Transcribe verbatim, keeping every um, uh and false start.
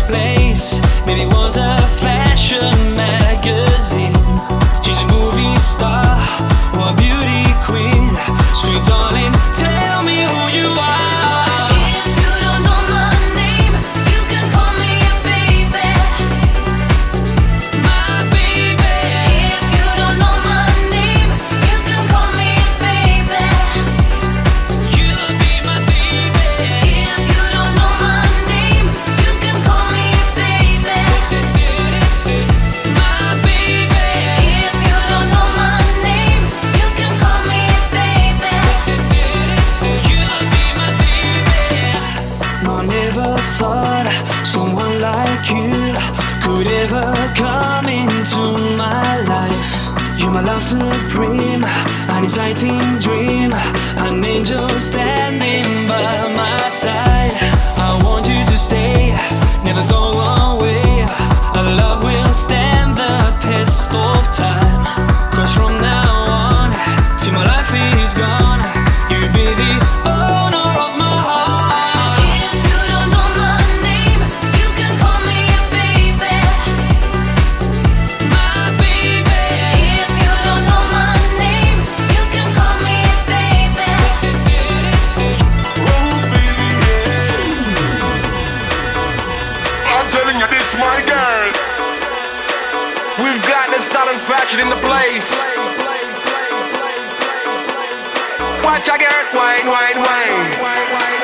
place. Maybe it was a fashion magazine. She's a movie star or a beauty queen. Sweet darling, tell me who you are. If you don't know my name, you can call me a baby, My baby. if you don't know my name, you can call me a baby, You'll be my baby. if you don't know my name, you can call me a baby, My baby. if you don't know my name, you can call me a baby. You'll be my baby. No, I never thought someone like you could ever come into my life. You're my love supreme, an exciting dream, an angel standing by my side. I want you to stay, never go away. Our love will stand the test of time. 'Cause from now on, till my life is gone, you'll be the owner of my heart. If you don't know my name, you can call me a baby, My baby. if you don't know my name, you can call me a baby. I'm telling you this, my girl. We've got the style and fashion in the place. Watch I get wine, wine, wine.